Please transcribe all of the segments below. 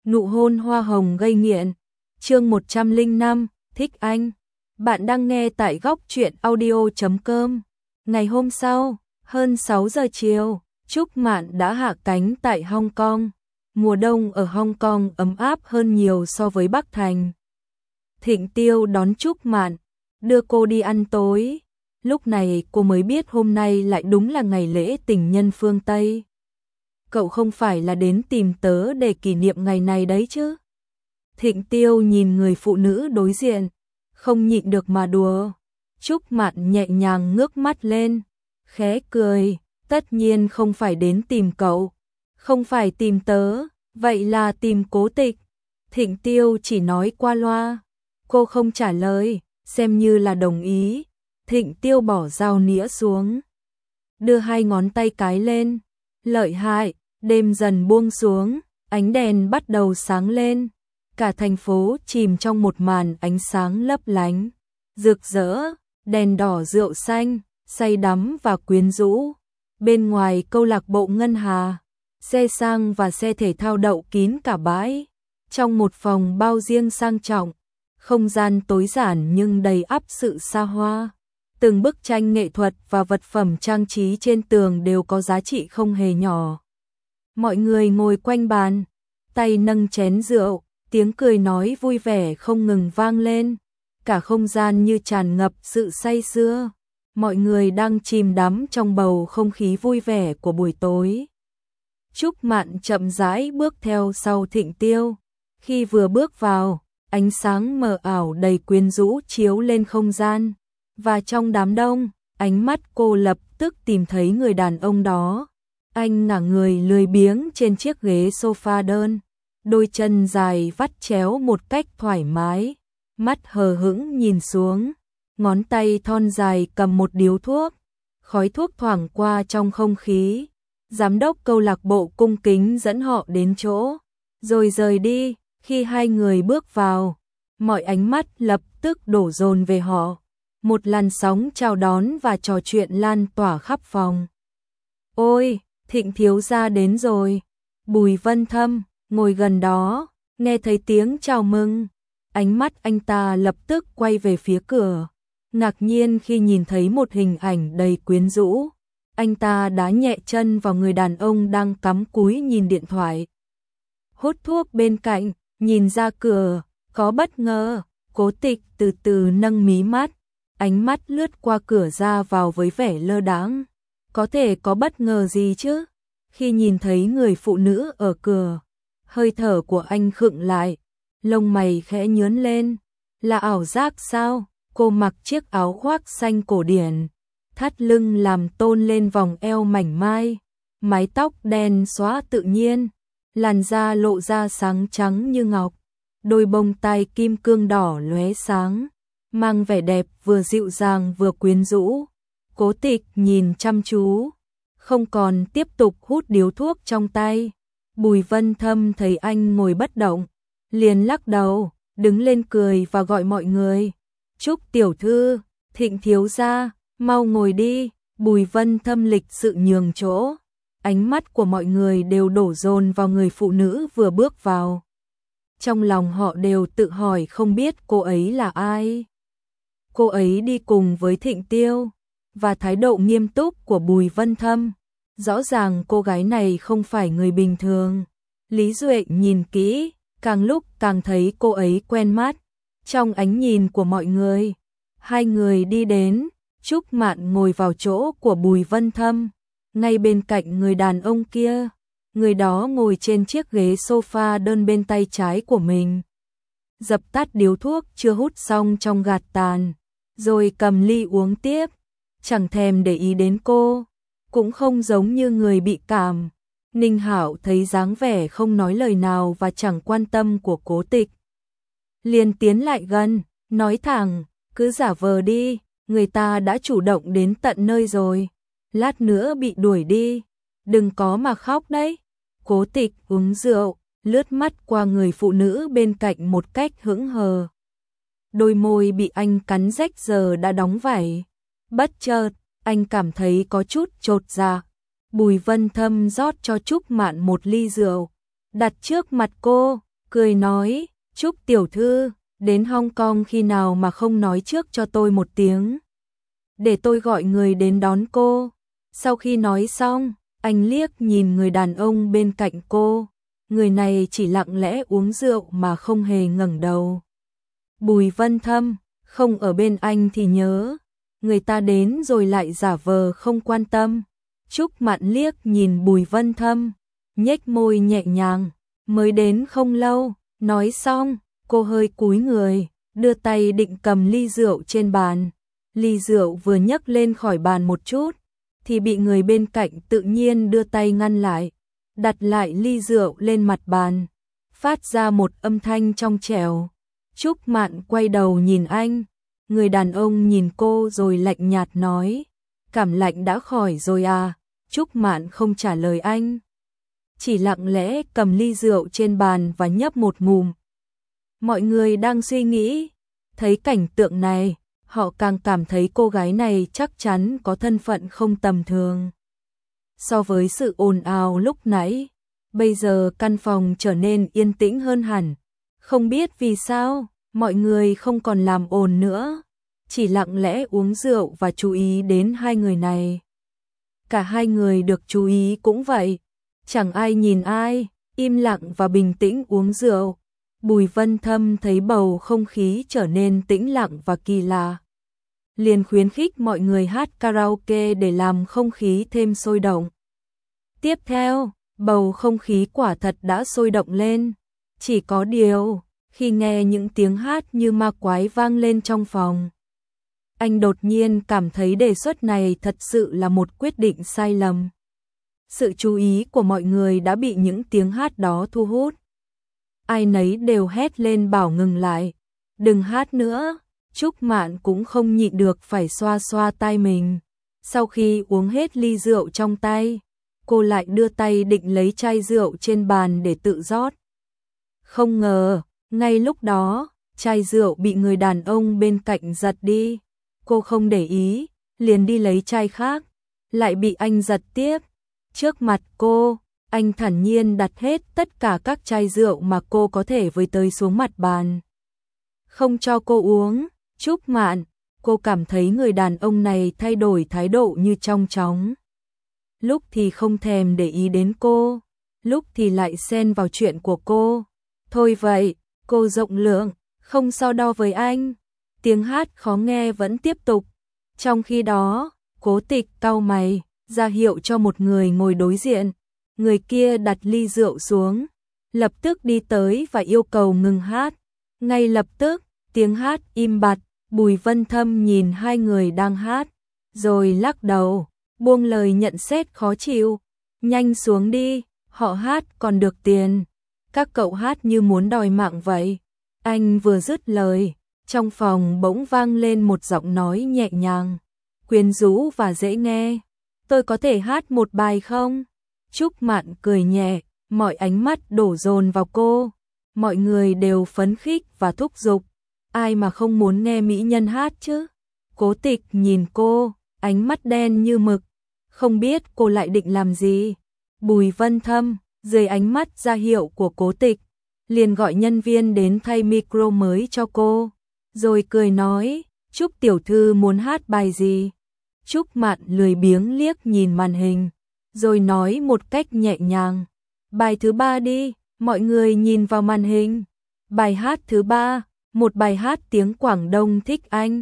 Nụ hôn hoa hồng gây nghiện. Chương 105, thích anh. Bạn đang nghe tại góc truyện audio.com. Ngày hôm sau, hơn 6 giờ chiều, Trúc Mạn đã hạ cánh tại Hong Kong. Mùa đông ở Hong Kong ấm áp hơn nhiều so với Bắc Thành. Thịnh Tiêu đón Trúc Mạn, đưa cô đi ăn tối. Lúc này cô mới biết hôm nay lại đúng là ngày lễ tình nhân phương Tây. Cậu không phải là đến tìm tớ để kỷ niệm ngày này đấy chứ? Thịnh Tiêu nhìn người phụ nữ đối diện, không nhịn được mà đùa. Trúc Mạn nhẹ nhàng ngước mắt lên, khẽ cười, tất nhiên không phải đến tìm cậu, không phải tìm tớ, vậy là tìm Cố Tịch. Thịnh Tiêu chỉ nói qua loa, cô không trả lời, xem như là đồng ý. Thịnh Tiêu bỏ dao nĩa xuống, đưa hai ngón tay cái lên, lợi hại. Đêm dần buông xuống, ánh đèn bắt đầu sáng lên, cả thành phố chìm trong một màn ánh sáng lấp lánh, rực rỡ, đèn đỏ rượu xanh, say đắm và quyến rũ. Bên ngoài câu lạc bộ Ngân Hà, xe sang và xe thể thao đậu kín cả bãi. Trong một phòng bao riêng sang trọng, không gian tối giản nhưng đầy ắp sự xa hoa. Từng bức tranh nghệ thuật và vật phẩm trang trí trên tường đều có giá trị không hề nhỏ. Mọi người ngồi quanh bàn, tay nâng chén rượu, tiếng cười nói vui vẻ không ngừng vang lên. Cả không gian như tràn ngập sự say sưa. Mọi người đang chìm đắm trong bầu không khí vui vẻ của buổi tối. Trúc Mạn chậm rãi bước theo sau Thịnh Tiêu. Khi vừa bước vào, ánh sáng mờ ảo đầy quyến rũ chiếu lên không gian. Và trong đám đông, ánh mắt cô lập tức tìm thấy người đàn ông đó. Anh ngả người lười biếng trên chiếc ghế sofa đơn, đôi chân dài vắt chéo một cách thoải mái, mắt hờ hững nhìn xuống, ngón tay thon dài cầm một điếu thuốc, khói thuốc thoảng qua trong không khí. Giám đốc câu lạc bộ cung kính dẫn họ đến chỗ, rồi rời đi. Khi hai người bước vào, mọi ánh mắt lập tức đổ dồn về họ. Một làn sóng chào đón và trò chuyện lan tỏa khắp phòng. Ôi! Thịnh thiếu gia đến rồi. Bùi Vân Thâm ngồi gần đó, nghe thấy tiếng chào mừng, ánh mắt anh ta lập tức quay về phía cửa, ngạc nhiên khi nhìn thấy một hình ảnh đầy quyến rũ. Anh ta đá nhẹ chân vào người đàn ông đang cắm cúi nhìn điện thoại, hút thuốc bên cạnh, nhìn ra cửa, có bất ngờ. Cố Tịch từ từ nâng mí mắt, ánh mắt lướt qua cửa ra vào với vẻ lơ đãng. Có thể có bất ngờ gì chứ? Khi nhìn thấy người phụ nữ ở cửa, hơi thở của anh khựng lại, lông mày khẽ nhướng lên. Là ảo giác sao? Cô mặc chiếc áo khoác xanh cổ điển, thắt lưng làm tôn lên vòng eo mảnh mai, mái tóc đen xóa tự nhiên, làn da lộ ra sáng trắng như ngọc, đôi bông tai kim cương đỏ lóe sáng, mang vẻ đẹp vừa dịu dàng vừa quyến rũ. Cố Tịch nhìn chăm chú, không còn tiếp tục hút điếu thuốc trong tay. Bùi Vân Thâm thấy anh ngồi bất động, liền lắc đầu, đứng lên cười và gọi mọi người. Trúc tiểu thư, Thịnh thiếu gia, mau ngồi đi. Bùi Vân Thâm lịch sự nhường chỗ. Ánh mắt của mọi người đều đổ dồn vào người phụ nữ vừa bước vào. Trong lòng họ đều tự hỏi không biết cô ấy là ai. Cô ấy đi cùng với Thịnh Tiêu. Và thái độ nghiêm túc của Bùi Vân Thâm, rõ ràng cô gái này không phải người bình thường. Lý Duệ nhìn kỹ, càng lúc càng thấy cô ấy quen mắt. Trong ánh nhìn của mọi người, hai người đi đến, Trúc Mạn ngồi vào chỗ của Bùi Vân Thâm, ngay bên cạnh người đàn ông kia. Người đó ngồi trên chiếc ghế sofa đơn bên tay trái của mình, dập tắt điếu thuốc chưa hút xong trong gạt tàn, rồi cầm ly uống tiếp. Chẳng thèm để ý đến cô, cũng không giống như người bị cảm. Ninh Hạo thấy dáng vẻ không nói lời nào và chẳng quan tâm của Cố Tịch, liền tiến lại gần, nói thẳng, cứ giả vờ đi, người ta đã chủ động đến tận nơi rồi, lát nữa bị đuổi đi, đừng có mà khóc đấy. Cố Tịch uống rượu, lướt mắt qua người phụ nữ bên cạnh một cách hững hờ. Đôi môi bị anh cắn rách giờ đã đóng vảy. Bất chợt, anh cảm thấy có chút chột dạ. Bùi Vân Thâm rót cho Trúc Mạn một ly rượu, đặt trước mặt cô, cười nói, Trúc tiểu thư, đến Hong Kong khi nào mà không nói trước cho tôi một tiếng, để tôi gọi người đến đón cô. Sau khi nói xong, anh liếc nhìn người đàn ông bên cạnh cô, người này chỉ lặng lẽ uống rượu mà không hề ngẩng đầu. Bùi Vân Thâm, không ở bên anh thì nhớ, người ta đến rồi lại giả vờ không quan tâm. Trúc Mạn liếc nhìn Bùi Vân Thâm, nhếch môi nhẹ nhàng, mới đến không lâu, nói xong, cô hơi cúi người, đưa tay định cầm ly rượu trên bàn. Ly rượu vừa nhấc lên khỏi bàn một chút, thì bị người bên cạnh tự nhiên đưa tay ngăn lại, đặt lại ly rượu lên mặt bàn, phát ra một âm thanh trong trẻo. Trúc Mạn quay đầu nhìn anh, người đàn ông nhìn cô rồi lạnh nhạt nói, cảm lạnh đã khỏi rồi à? Trúc Mạn không trả lời anh, chỉ lặng lẽ cầm ly rượu trên bàn và nhấp một ngụm. Mọi người đang suy nghĩ, thấy cảnh tượng này, họ càng cảm thấy cô gái này chắc chắn có thân phận không tầm thường. So với sự ồn ào lúc nãy, bây giờ căn phòng trở nên yên tĩnh hơn hẳn. Không biết vì sao, mọi người không còn làm ồn nữa, chỉ lặng lẽ uống rượu và chú ý đến hai người này. Cả hai người được chú ý cũng vậy, chẳng ai nhìn ai, im lặng và bình tĩnh uống rượu. Bùi Vân Thâm thấy bầu không khí trở nên tĩnh lặng và kỳ lạ, liền khuyến khích mọi người hát karaoke để làm không khí thêm sôi động. Tiếp theo, bầu không khí quả thật đã sôi động lên, chỉ có điều, khi nghe những tiếng hát như ma quái vang lên trong phòng, anh đột nhiên cảm thấy đề xuất này thật sự là một quyết định sai lầm. Sự chú ý của mọi người đã bị những tiếng hát đó thu hút. Ai nấy đều hét lên bảo ngừng lại, đừng hát nữa. Trúc Mạn cũng không nhịn được phải xoa xoa tai mình. Sau khi uống hết ly rượu trong tay, cô lại đưa tay định lấy chai rượu trên bàn để tự rót. Không ngờ, ngay lúc đó, chai rượu bị người đàn ông bên cạnh giật đi. Cô không để ý, liền đi lấy chai khác, lại bị anh giật tiếp. Trước mặt cô, anh thản nhiên đặt hết tất cả các chai rượu mà cô có thể với tới xuống mặt bàn. Không cho cô uống. Trúc Mạn, cô cảm thấy người đàn ông này thay đổi thái độ như trong chóng. Lúc thì không thèm để ý đến cô, lúc thì lại xen vào chuyện của cô. Thôi vậy, cô rộng lượng, không so đo với anh. Tiếng hát khó nghe vẫn tiếp tục. Trong khi đó, Cố Tịch cau mày, ra hiệu cho một người ngồi đối diện. Người kia đặt ly rượu xuống, lập tức đi tới và yêu cầu ngừng hát. Ngay lập tức, tiếng hát im bặt. Bùi Vân Thâm nhìn hai người đang hát, rồi lắc đầu, buông lời nhận xét khó chịu. Nhanh xuống đi, họ hát còn được tiền. Các cậu hát như muốn đòi mạng vậy. Anh vừa dứt lời, trong phòng bỗng vang lên một giọng nói nhẹ nhàng, quyến rũ và dễ nghe. Tôi có thể hát một bài không? Trúc Mạn cười nhẹ, mọi ánh mắt đổ dồn vào cô. Mọi người đều phấn khích và thúc giục. Ai mà không muốn nghe mỹ nhân hát chứ? Cố Tịch nhìn cô, ánh mắt đen như mực, không biết cô lại định làm gì. Bùi Vân Thâm, dưới ánh mắt ra hiệu của Cố Tịch, liền gọi nhân viên đến thay micro mới cho cô, rồi cười nói, Trúc tiểu thư muốn hát bài gì? Trúc Mạn lười biếng liếc nhìn màn hình, rồi nói một cách nhẹ nhàng, bài thứ 3 đi. Mọi người nhìn vào màn hình. Bài hát thứ 3, một bài hát tiếng Quảng Đông thích anh.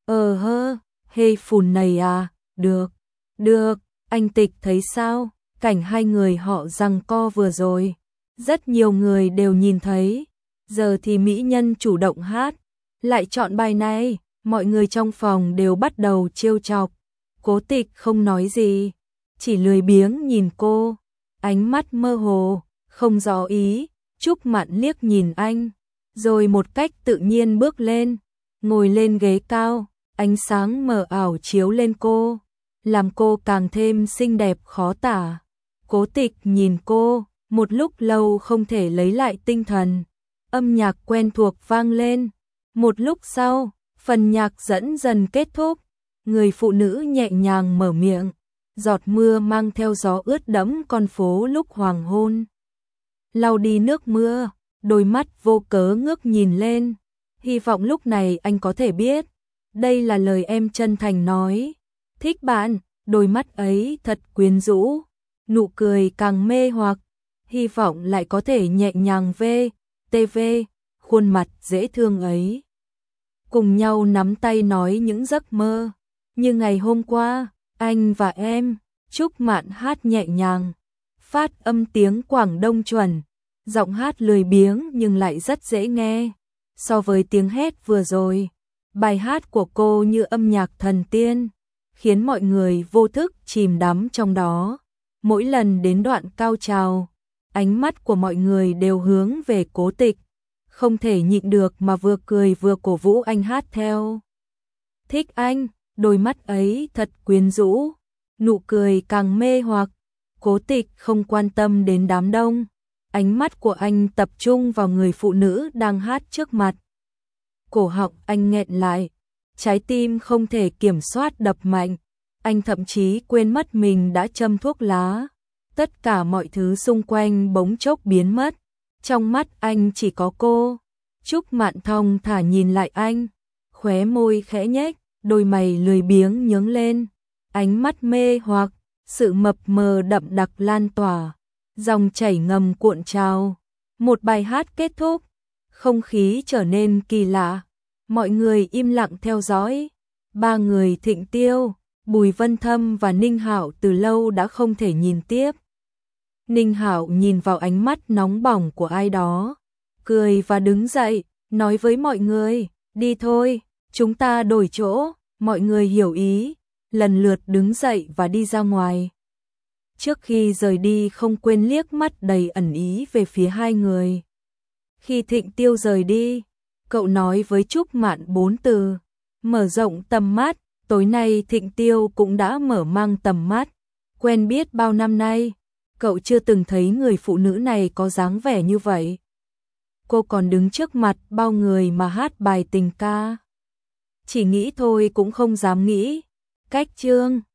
Hê phùn này à, được, anh Tịch thấy sao? Cảnh hai người họ giằng co vừa rồi, rất nhiều người đều nhìn thấy. Giờ thì mỹ nhân chủ động hát, lại chọn bài này, mọi người trong phòng đều bắt đầu trêu chọc. Cố Tịch không nói gì, chỉ lười biếng nhìn cô, ánh mắt mơ hồ, không rõ ý. Trúc Mạn liếc nhìn anh, rồi một cách tự nhiên bước lên, ngồi lên ghế cao, ánh sáng mờ ảo chiếu lên cô, làm cô càng thêm xinh đẹp khó tả. Cố Tịch nhìn cô, một lúc lâu không thể lấy lại tinh thần. Âm nhạc quen thuộc vang lên. Một lúc sau, phần nhạc dẫn dần kết thúc, người phụ nữ nhẹ nhàng mở miệng, giọt mưa mang theo gió ướt đẫm con phố lúc hoàng hôn. Lau đi nước mưa, đôi mắt vô cớ ngước nhìn lên. Hy vọng lúc này anh có thể biết, đây là lời em chân thành nói. Thích bạn, đôi mắt ấy thật quyến rũ, nụ cười càng mê hoặc, hy vọng lại có thể nhẹ nhàng TV, khuôn mặt dễ thương ấy. Cùng nhau nắm tay nói những giấc mơ, như ngày hôm qua, anh và em. Trúc Mạn hát nhẹ nhàng, phát âm tiếng Quảng Đông chuẩn, giọng hát lười biếng nhưng lại rất dễ nghe. So với tiếng hét vừa rồi, bài hát của cô như âm nhạc thần tiên, khiến mọi người vô thức chìm đắm trong đó. Mỗi lần đến đoạn cao trào, ánh mắt của mọi người đều hướng về Cố Tịch, không thể nhịn được mà vừa cười vừa cổ vũ anh hát theo. Thích anh, đôi mắt ấy thật quyến rũ, nụ cười càng mê hoặc. Cố Tịch không quan tâm đến đám đông, ánh mắt của anh tập trung vào người phụ nữ đang hát trước mặt. Cổ họng anh nghẹn lại, trái tim không thể kiểm soát đập mạnh, anh thậm chí quên mất mình đã châm thuốc lá. Tất cả mọi thứ xung quanh bỗng chốc biến mất, trong mắt anh chỉ có cô. Trúc Mạn thong thả nhìn lại anh, khóe môi khẽ nhếch, đôi mày lười biếng nhướng lên, ánh mắt mê hoặc, sự mập mờ đậm đặc lan tỏa, dòng chảy ngầm cuộn trào. Một bài hát kết thúc, không khí trở nên kỳ lạ, mọi người im lặng theo dõi. Ba người Thịnh Tiêu, Bùi Vân Thâm và Ninh Hạo từ lâu đã không thể nhìn tiếp. Ninh Hạo nhìn vào ánh mắt nóng bỏng của ai đó, cười và đứng dậy, nói với mọi người, đi thôi, chúng ta đổi chỗ. Mọi người hiểu ý, lần lượt đứng dậy và đi ra ngoài. Trước khi rời đi không quên liếc mắt đầy ẩn ý về phía hai người. Khi Thịnh Tiêu rời đi, cậu nói với Trúc Mạn 4 từ, mở rộng tầm mắt. Tối nay Thịnh Tiêu cũng đã mở mang tầm mắt, quen biết bao năm nay, cậu chưa từng thấy người phụ nữ này có dáng vẻ như vậy. Cô còn đứng trước mặt bao người mà hát bài tình ca. Chỉ nghĩ thôi cũng không dám nghĩ. Cách chương